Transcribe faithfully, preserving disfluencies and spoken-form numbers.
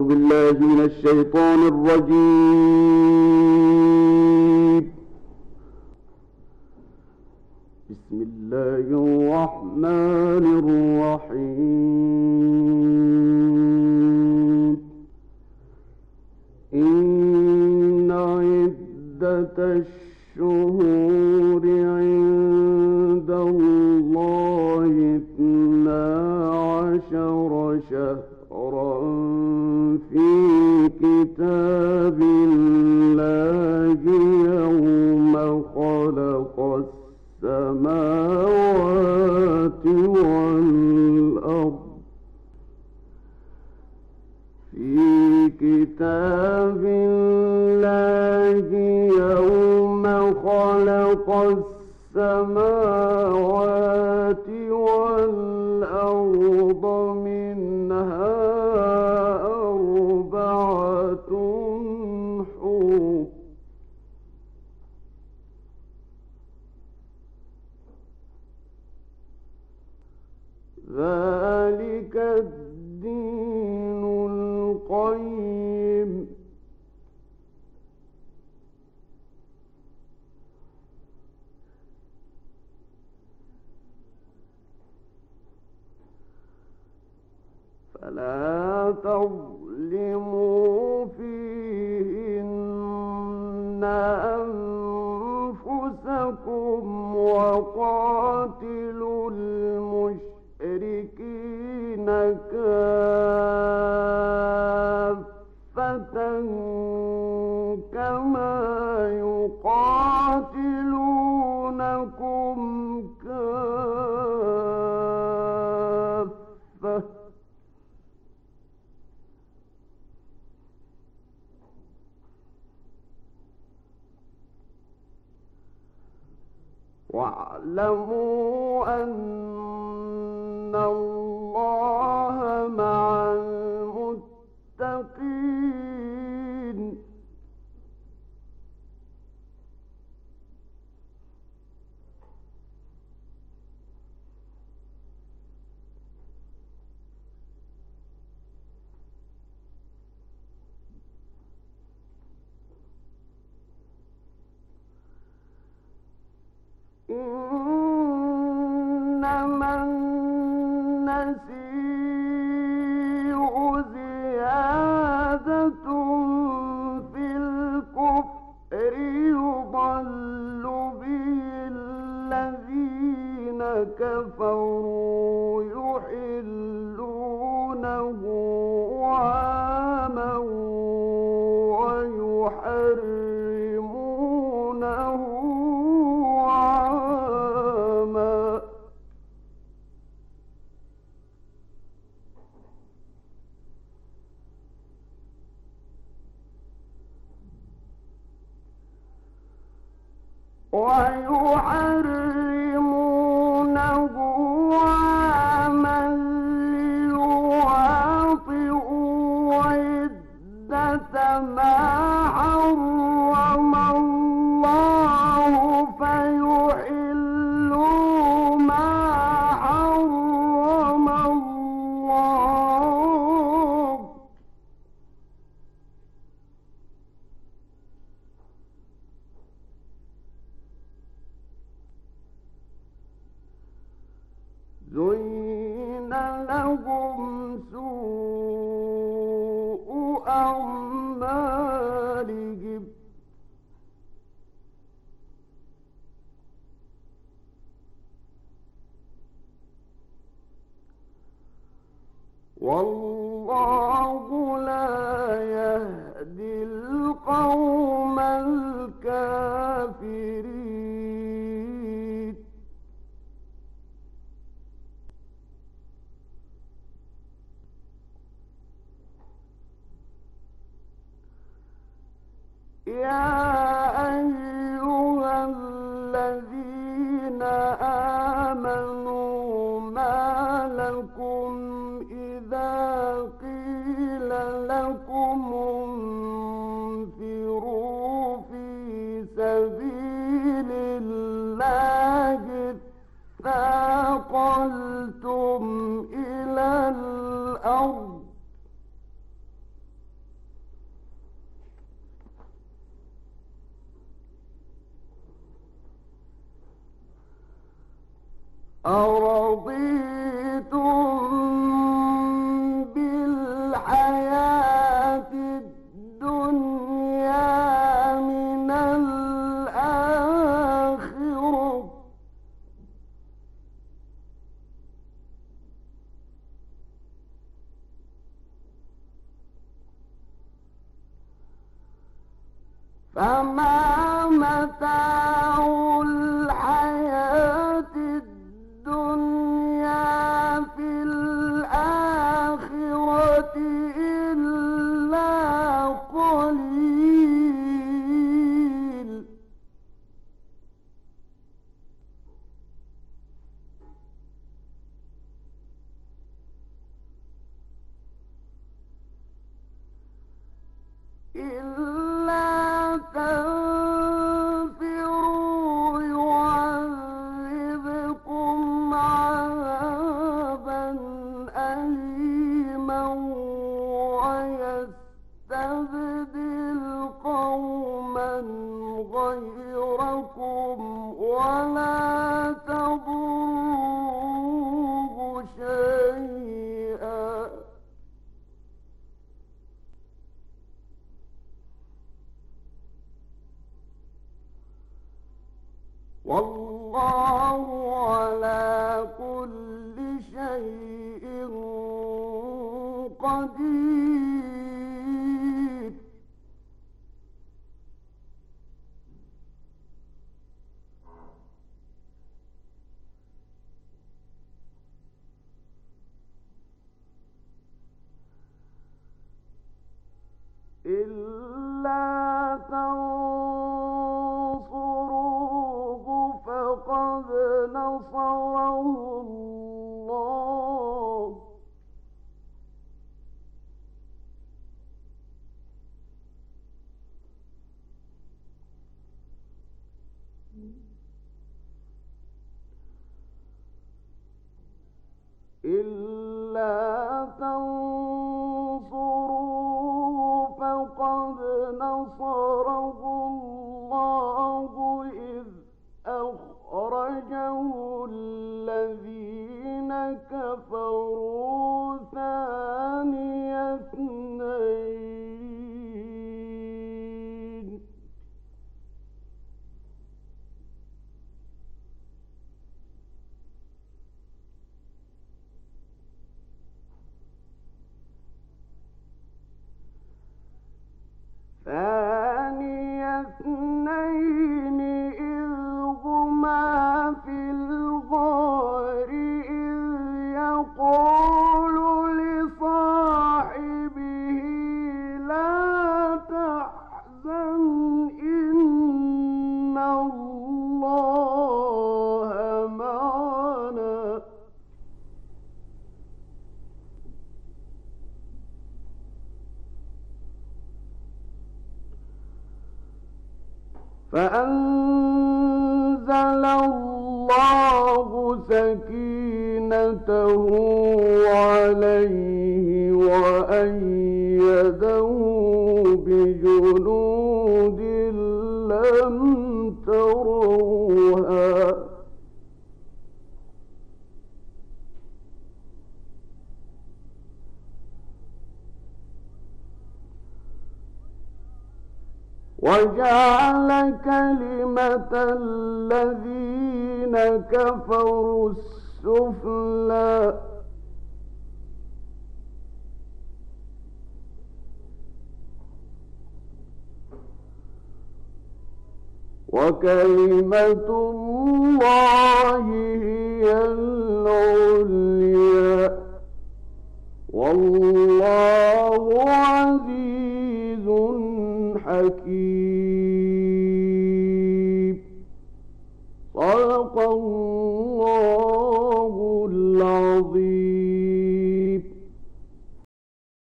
بالله من الشيطان الرجيم. بسم الله الرحمن الرحيم. إن عدة الشهور عند الله اثنا عشر شهرا في كتاب الله يوم خلق السماوات والأرض في كتاب الله يوم خلق السماوات والأرض منها أربعة حرم ذلك الدين القيم. فلا تظلموا فيهن أنفسكم وقاتلوا المشركين كافة كما يقاتلونكم كافة واعلموا أن الله مع المتقين. إنما النسيء زيادة في الكفر يضل به الذين كفروا يحلونه عاما ويحرمونه عاما ويحرمونه عاما ليواطئوا عدة ما حرم الله فيحلوا ما حرم الله. زين لهم سوء أعمالهم والله لا يهدي القوم الكافرين. يا أيها الذين آمنوا ما لكم إذا قيل لكم انفروا في سبيل الله اثاقلتم إلى الأرض أرضيتم بالحياة الدنيا من الآخرة فما متاع الحياة الدنيا في الآخرة إلا قليل إلا تنفروا يعذبكم عذابا أليما ويستبدل قوما غيركم ولا تضروه شيئا والله على كل شيء قدير إلا تنصروه فقد نصره الله إلا تنصروه فقد نصره الله إذ أخرجه الذين كفروا ثاني اثنين ثاني اثنين إذ هما في الغار إذ يقول لصاحبه لا تحزن إن الله معنا فأنزل الله سكينته عليه وأيده بجنود لم تروها وجعل كلمة الذين كفروا السفلى وكلمة الله هي العليا والله عزيز حكيم